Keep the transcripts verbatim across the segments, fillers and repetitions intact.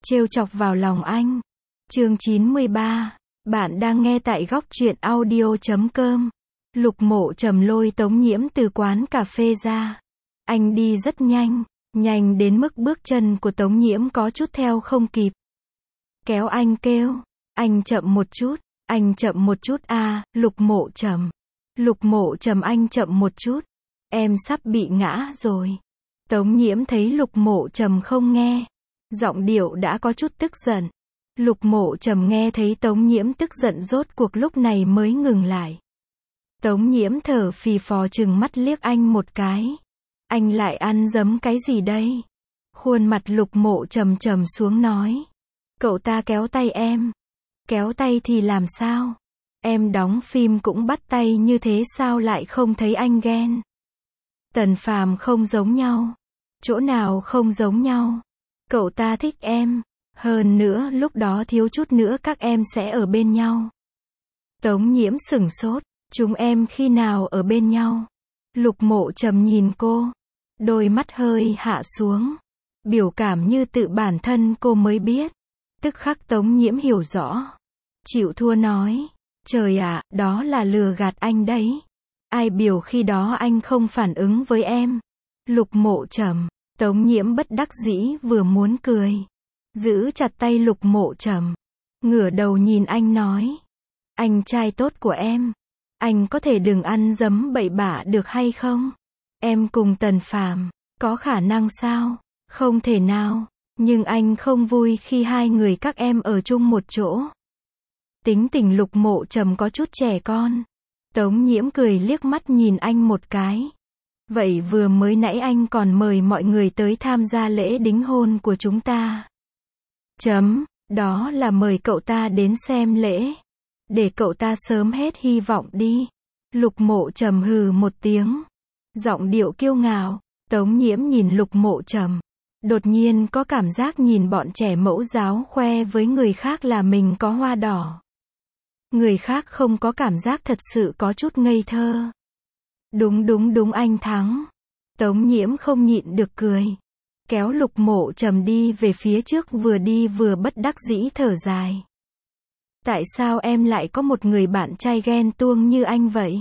trêu chọc vào lòng anh. Chương chín mươi ba. Bạn đang nghe tại góc truyện audio chấm com. Lục Mộ Trầm lôi Tống Nhiễm từ quán cà phê ra. Anh đi rất nhanh, nhanh đến mức bước chân của Tống Nhiễm có chút theo không kịp. Kéo anh kêu, anh chậm một chút, anh chậm một chút a, à, Lục Mộ Trầm. Lục Mộ Trầm anh chậm một chút, em sắp bị ngã rồi. Tống Nhiễm thấy Lục Mộ Trầm không nghe, giọng điệu đã có chút tức giận. Lục Mộ Trầm nghe thấy Tống Nhiễm tức giận rốt cuộc lúc này mới ngừng lại. Tống Nhiễm thở phì phò chừng mắt liếc anh một cái. Anh lại ăn dấm cái gì đây? Khuôn mặt Lục Mộ Trầm trầm xuống nói. Cậu ta kéo tay em. Kéo tay thì làm sao? Em đóng phim cũng bắt tay như thế sao lại không thấy anh ghen? Tần Phàm không giống nhau. Chỗ nào không giống nhau? Cậu ta thích em. Hơn nữa lúc đó thiếu chút nữa các em sẽ ở bên nhau. Tống Nhiễm sửng sốt. Chúng em khi nào ở bên nhau? Lục Mộ Trầm nhìn cô. Đôi mắt hơi hạ xuống. Biểu cảm như tự bản thân cô mới biết. Tức khắc Tống Nhiễm hiểu rõ. Chịu thua nói. Trời ạ, à, đó là lừa gạt anh đấy. Ai biểu khi đó anh không phản ứng với em? Lục Mộ Trầm. Tống Nhiễm bất đắc dĩ vừa muốn cười. Giữ chặt tay Lục Mộ Trầm. Ngửa đầu nhìn anh nói. Anh trai tốt của em. Anh có thể đừng ăn dấm bậy bạ được hay không? Em cùng Tần Phàm có khả năng sao? Không thể nào. Nhưng anh không vui khi hai người các em ở chung một chỗ. Tính tình Lục Mộ Trầm có chút trẻ con. Tống Nhiễm cười liếc mắt nhìn anh một cái. Vậy vừa mới nãy anh còn mời mọi người tới tham gia lễ đính hôn của chúng ta. Chấm, đó là mời cậu ta đến xem lễ. Để cậu ta sớm hết hy vọng đi. Lục Mộ Trầm hừ một tiếng. Giọng điệu kiêu ngạo. Tống Nhiễm nhìn Lục Mộ Trầm. Đột nhiên có cảm giác nhìn bọn trẻ mẫu giáo khoe với người khác là mình có hoa đỏ. Người khác không có cảm giác thật sự có chút ngây thơ. Đúng đúng đúng anh thắng. Tống Nhiễm không nhịn được cười. Kéo Lục Mộ Trầm đi về phía trước vừa đi vừa bất đắc dĩ thở dài. Tại sao em lại có một người bạn trai ghen tuông như anh vậy?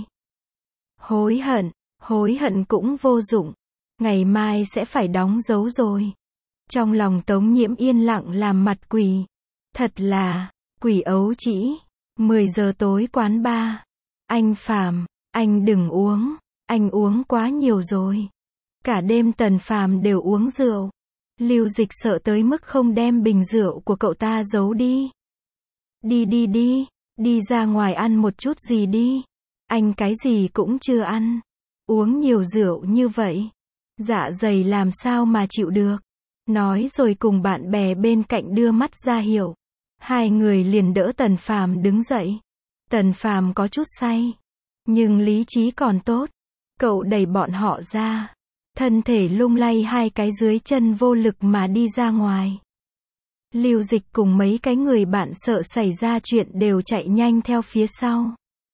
Hối hận, hối hận cũng vô dụng. Ngày mai sẽ phải đóng dấu rồi. Trong lòng Tống Nhiễm yên lặng làm mặt quỷ. Thật là, quỷ ấu trĩ. mười giờ tối quán bar. Anh Phàm, anh đừng uống. Anh uống quá nhiều rồi. Cả đêm Tần Phàm đều uống rượu. Lưu Dịch sợ tới mức không đem bình rượu của cậu ta giấu đi. Đi đi đi, đi ra ngoài ăn một chút gì đi. Anh cái gì cũng chưa ăn. Uống nhiều rượu như vậy. Dạ dày làm sao mà chịu được. Nói rồi cùng bạn bè bên cạnh đưa mắt ra hiệu. Hai người liền đỡ Tần Phàm đứng dậy. Tần Phàm có chút say. Nhưng lý trí còn tốt. Cậu đẩy bọn họ ra. Thân thể lung lay hai cái dưới chân vô lực mà đi ra ngoài. Lưu Dịch cùng mấy cái người bạn sợ xảy ra chuyện đều chạy nhanh theo phía sau.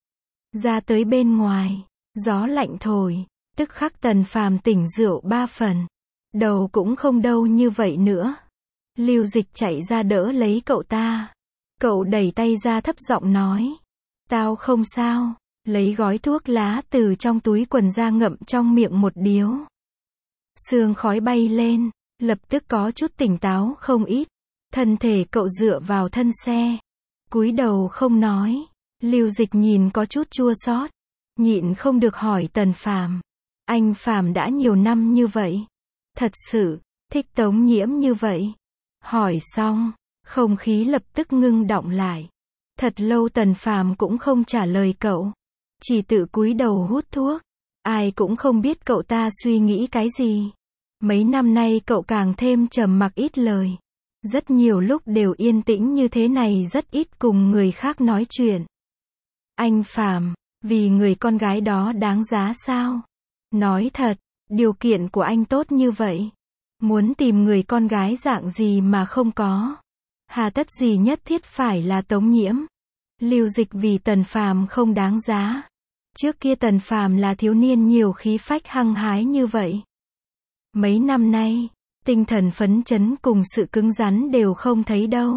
Ra tới bên ngoài, gió lạnh thổi, tức khắc Tần Phàm tỉnh rượu ba phần. Đầu cũng không đâu như vậy nữa. Lưu Dịch chạy ra đỡ lấy cậu ta. Cậu đẩy tay ra thấp giọng nói. Tao không sao. Lấy gói thuốc lá từ trong túi quần ra ngậm trong miệng một điếu. Sương khói bay lên, lập tức có chút tỉnh táo không ít. Thân thể cậu dựa vào thân xe. Cúi đầu không nói. Lưu Dịch nhìn có chút chua xót. Nhịn không được hỏi Tần Phàm. Anh Phàm đã nhiều năm như vậy. Thật sự, thích Tống Nhiễm như vậy. Hỏi xong, không khí lập tức ngưng đọng lại. Thật lâu Tần Phàm cũng không trả lời cậu. Chỉ tự cúi đầu hút thuốc. Ai cũng không biết cậu ta suy nghĩ cái gì. Mấy năm nay cậu càng thêm trầm mặc ít lời. Rất nhiều lúc đều yên tĩnh như thế này rất ít cùng người khác nói chuyện. Anh Phàm, vì người con gái đó đáng giá sao? Nói thật, điều kiện của anh tốt như vậy. Muốn tìm người con gái dạng gì mà không có. Hà tất gì nhất thiết phải là Tống Nhiễm. Lưu Dịch vì Tần Phàm không đáng giá. Trước kia Tần Phàm là thiếu niên nhiều khí phách hăng hái như vậy. Mấy năm nay, Tinh thần phấn chấn cùng sự cứng rắn đều không thấy đâu.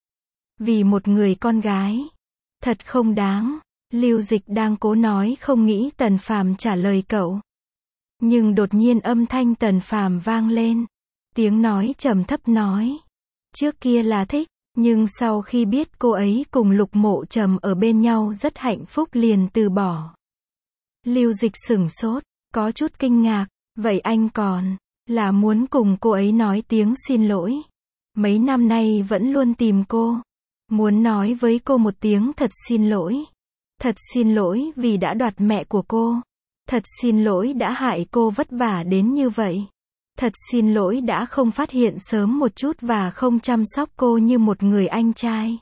Vì một người con gái. Thật không đáng. Lưu Dịch đang cố nói không nghĩ Tần Phàm trả lời cậu. Nhưng đột nhiên âm thanh Tần Phàm vang lên. Tiếng nói trầm thấp nói. Trước kia là thích, nhưng sau khi biết cô ấy cùng Lục Mộ Trầm ở bên nhau rất hạnh phúc liền từ bỏ. Lưu Dịch sửng sốt, có chút kinh ngạc. Vậy anh còn là muốn cùng cô ấy nói tiếng xin lỗi. Mấy năm nay vẫn luôn tìm cô. Muốn nói với cô một tiếng thật xin lỗi. Thật xin lỗi vì đã đoạt mẹ của cô. Thật xin lỗi đã hại cô vất vả đến như vậy. Thật xin lỗi đã không phát hiện sớm một chút và không chăm sóc cô như một người anh trai.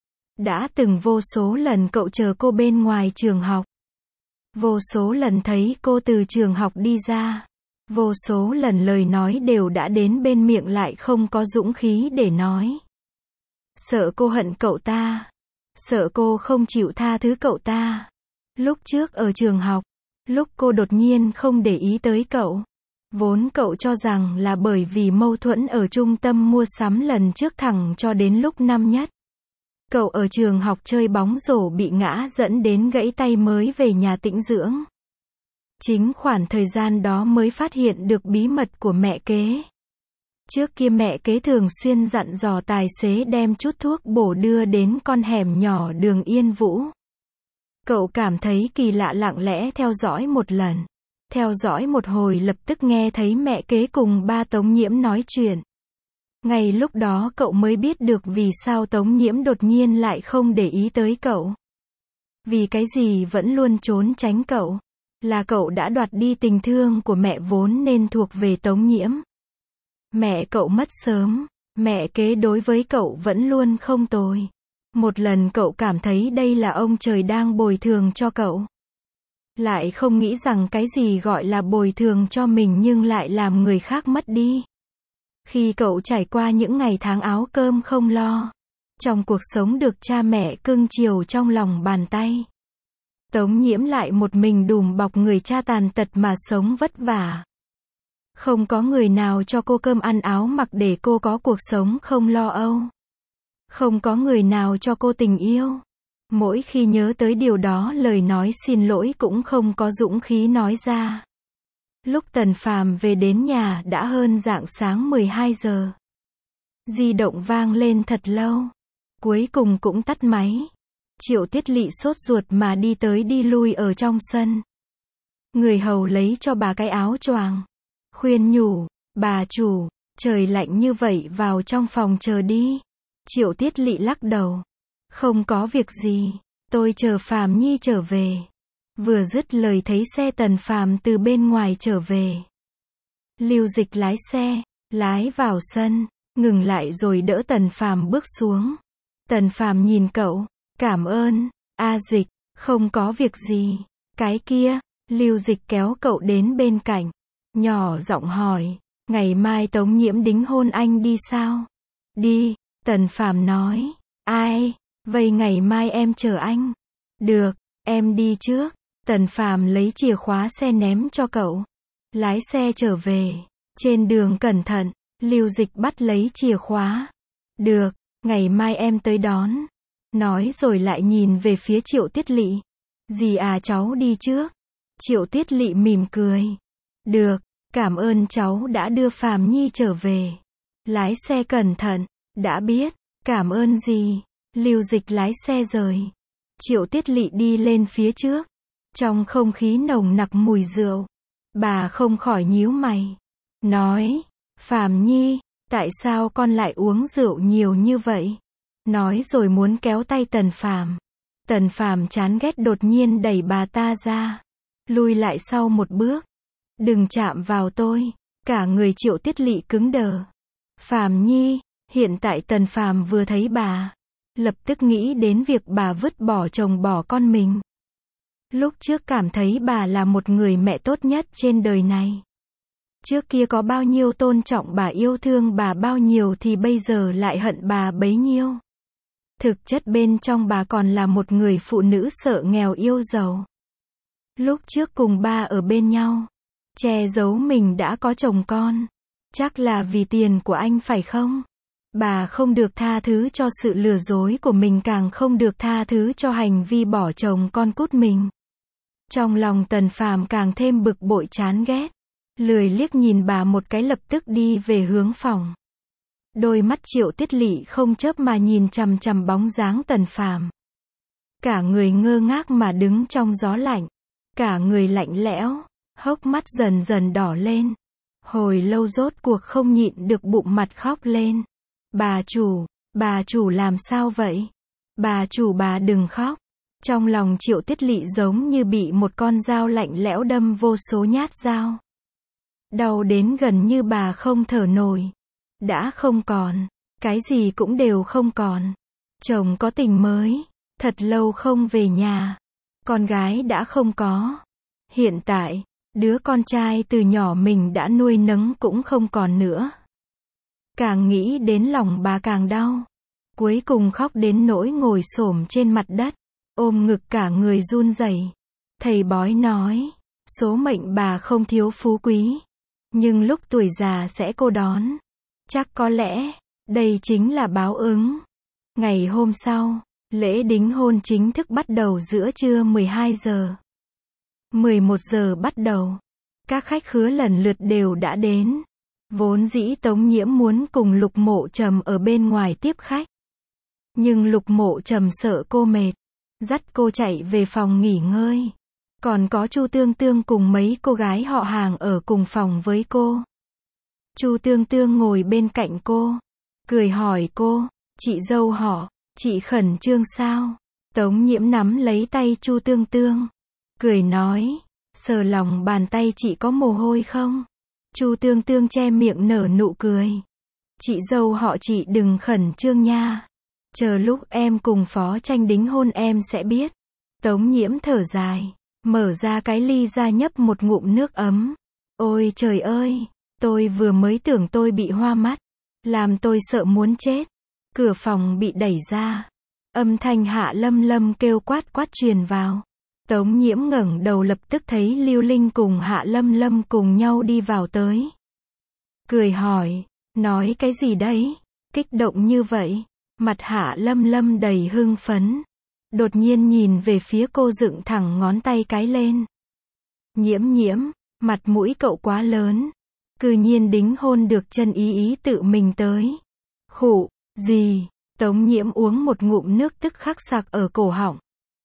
Đã từng vô số lần cậu chờ cô bên ngoài trường học. Vô số lần thấy cô từ trường học đi ra. Vô số lần lời nói đều đã đến bên miệng lại không có dũng khí để nói. Sợ cô hận cậu ta. Sợ cô không chịu tha thứ cậu ta. Lúc trước ở trường học, lúc cô đột nhiên không để ý tới cậu. Vốn cậu cho rằng là bởi vì mâu thuẫn ở trung tâm mua sắm lần trước thẳng cho đến lúc năm nhất. Cậu ở trường học chơi bóng rổ bị ngã dẫn đến gãy tay mới về nhà tĩnh dưỡng. Chính khoảng thời gian đó mới phát hiện được bí mật của mẹ kế. Trước kia mẹ kế thường xuyên dặn dò tài xế đem chút thuốc bổ đưa đến con hẻm nhỏ đường Yên Vũ. Cậu cảm thấy kỳ lạ lặng lẽ theo dõi một lần. Theo dõi một hồi lập tức nghe thấy mẹ kế cùng ba Tống Nhiễm nói chuyện. Ngay lúc đó cậu mới biết được vì sao Tống Nhiễm đột nhiên lại không để ý tới cậu. Vì cái gì vẫn luôn trốn tránh cậu. Là cậu đã đoạt đi tình thương của mẹ vốn nên thuộc về Tống Nhiễm. Mẹ cậu mất sớm, mẹ kế đối với cậu vẫn luôn không tồi. Một lần cậu cảm thấy đây là ông trời đang bồi thường cho cậu. Lại không nghĩ rằng cái gì gọi là bồi thường cho mình nhưng lại làm người khác mất đi. Khi cậu trải qua những ngày tháng áo cơm không lo, trong cuộc sống được cha mẹ cưng chiều trong lòng bàn tay. Tống Nhiễm lại một mình đùm bọc người cha tàn tật mà sống vất vả. Không có người nào cho cô cơm ăn áo mặc để cô có cuộc sống không lo âu. Không có người nào cho cô tình yêu. Mỗi khi nhớ tới điều đó lời nói xin lỗi cũng không có dũng khí nói ra. Lúc Tần Phàm về đến nhà đã hơn rạng sáng mười hai giờ. Di động vang lên thật lâu. Cuối cùng cũng tắt máy. Triệu Tiết Lị sốt ruột mà đi tới đi lui ở trong sân. Người hầu lấy cho bà cái áo choàng. Khuyên nhủ, bà chủ, trời lạnh như vậy vào trong phòng chờ đi. Triệu Tiết Lị lắc đầu. Không có việc gì, tôi chờ Phàm Nhi trở về. Vừa dứt lời thấy xe Tần Phàm từ bên ngoài trở về. Lưu Dịch lái xe, lái vào sân, ngừng lại rồi đỡ Tần Phàm bước xuống. Tần Phàm nhìn cậu, cảm ơn, A Dịch, không có việc gì. Cái kia, Lưu Dịch kéo cậu đến bên cạnh, nhỏ giọng hỏi, ngày mai Tống Nhiễm đính hôn anh đi sao? Đi, Tần Phàm nói, ai, vậy ngày mai em chờ anh. Được, em đi trước. Tần Phàm lấy chìa khóa xe ném cho cậu. Lái xe trở về. Trên đường cẩn thận, Lưu Dịch bắt lấy chìa khóa. Được, ngày mai em tới đón. Nói rồi lại nhìn về phía Triệu Tiết Lị. Dì à cháu đi trước. Triệu Tiết Lị mỉm cười. Được, cảm ơn cháu đã đưa Phàm Nhi trở về. Lái xe cẩn thận, đã biết, cảm ơn gì. Lưu Dịch lái xe rời. Triệu Tiết Lị đi lên phía trước. Trong không khí nồng nặc mùi rượu. Bà không khỏi nhíu mày. Nói, Phàm Nhi, tại sao con lại uống rượu nhiều như vậy? Nói rồi muốn kéo tay Tần Phàm. Tần Phàm chán ghét đột nhiên đẩy bà ta ra. Lui lại sau một bước. Đừng chạm vào tôi. Cả người Triệu Tiết Lị cứng đờ. Phàm Nhi, hiện tại Tần Phàm vừa thấy bà. Lập tức nghĩ đến việc bà vứt bỏ chồng bỏ con mình. Lúc trước cảm thấy bà là một người mẹ tốt nhất trên đời này. Trước kia có bao nhiêu tôn trọng bà yêu thương bà bao nhiêu thì bây giờ lại hận bà bấy nhiêu. Thực chất bên trong bà còn là một người phụ nữ sợ nghèo yêu giàu. Lúc trước cùng ba ở bên nhau, che giấu mình đã có chồng con. Chắc là vì tiền của anh phải không? Bà không được tha thứ cho sự lừa dối của mình, càng không được tha thứ cho hành vi bỏ chồng con cút mình. Trong lòng Tần Phàm càng thêm bực bội chán ghét. Lười liếc nhìn bà một cái, lập tức đi về hướng phòng. Đôi mắt Triệu Tiết Lỵ không chớp mà nhìn chằm chằm bóng dáng Tần Phàm. Cả người ngơ ngác mà đứng trong gió lạnh. Cả người lạnh lẽo, hốc mắt dần dần đỏ lên. Hồi lâu rốt cuộc không nhịn được bụng mặt khóc lên. Bà chủ, bà chủ làm sao vậy? Bà chủ, bà đừng khóc. Trong lòng Triệu Tiết Lỵ giống như bị một con dao lạnh lẽo đâm vô số nhát dao. Đau đến gần như bà không thở nổi. Đã không còn, cái gì cũng đều không còn. Chồng có tình mới, thật lâu không về nhà. Con gái đã không có. Hiện tại, đứa con trai từ nhỏ mình đã nuôi nấng cũng không còn nữa. Càng nghĩ đến lòng bà càng đau. Cuối cùng khóc đến nỗi ngồi xổm trên mặt đất, ôm ngực cả người run rẩy. Thầy bói nói, số mệnh bà không thiếu phú quý, nhưng lúc tuổi già sẽ cô đón. Chắc có lẽ, đây chính là báo ứng. Ngày hôm sau, lễ đính hôn chính thức bắt đầu giữa trưa mười hai giờ. mười một giờ bắt đầu. Các khách khứa lần lượt đều đã đến. Vốn dĩ Tống Nhiễm muốn cùng Lục Mộ Trầm ở bên ngoài tiếp khách. Nhưng Lục Mộ Trầm sợ cô mệt, dắt cô chạy về phòng nghỉ ngơi. Còn có Chu Tương Tương cùng mấy cô gái họ hàng ở cùng phòng với cô. Chu Tương Tương ngồi bên cạnh cô, cười hỏi cô, chị dâu họ, chị khẩn trương sao? Tống Nhiễm nắm lấy tay Chu Tương Tương, cười nói, sờ lòng bàn tay chị có mồ hôi không? Chu Tương Tương che miệng nở nụ cười. Chị dâu họ chị đừng khẩn trương nha. Chờ lúc em cùng Phó Tranh đính hôn em sẽ biết. Tống Nhiễm thở dài, mở ra cái ly ra nhấp một ngụm nước ấm. Ôi trời ơi, tôi vừa mới tưởng tôi bị hoa mắt, làm tôi sợ muốn chết. Cửa phòng bị đẩy ra. Âm thanh Hạ Lâm Lâm kêu quát quát truyền vào. Tống Nhiễm ngẩng đầu lập tức thấy Lưu Linh cùng Hạ Lâm Lâm cùng nhau đi vào tới. Cười hỏi, nói cái gì đấy? Kích động như vậy. Mặt Hạ Lâm Lâm đầy hưng phấn. Đột nhiên nhìn về phía cô dựng thẳng ngón tay cái lên. Nhiễm Nhiễm, mặt mũi cậu quá lớn. Cư nhiên đính hôn được Chân Ý Ý tự mình tới. Khụ, gì? Tống Nhiễm uống một ngụm nước tức khắc sặc ở cổ họng.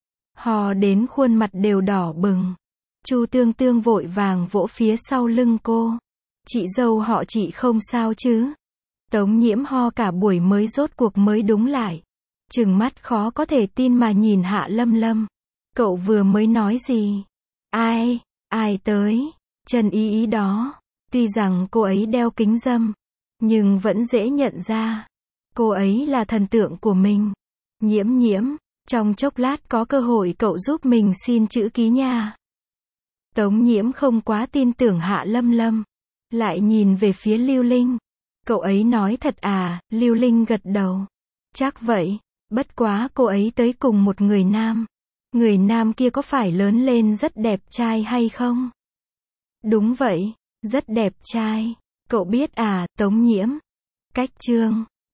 Hò đến khuôn mặt đều đỏ bừng. Chu Tương Tương vội vàng vỗ phía sau lưng cô. Chị dâu họ chị không sao chứ? Tống Nhiễm ho cả buổi mới rốt cuộc mới đúng lại. Trừng mắt khó có thể tin mà nhìn Hạ Lâm Lâm. Cậu vừa mới nói gì? Ai? Ai tới? Chân Ý Ý đó. Tuy rằng cô ấy đeo kính râm, nhưng vẫn dễ nhận ra. Cô ấy là thần tượng của mình. Nhiễm Nhiễm, trong chốc lát có cơ hội cậu giúp mình xin chữ ký nha. Tống Nhiễm không quá tin tưởng Hạ Lâm Lâm. Lại nhìn về phía Lưu Linh. Cậu ấy nói thật à? Lưu Linh gật đầu. Chắc vậy, bất quá cô ấy tới cùng một người nam. Người nam kia có phải lớn lên rất đẹp trai hay không? Đúng vậy, rất đẹp trai. Cậu biết à, Tống Nhiễm. Cách chương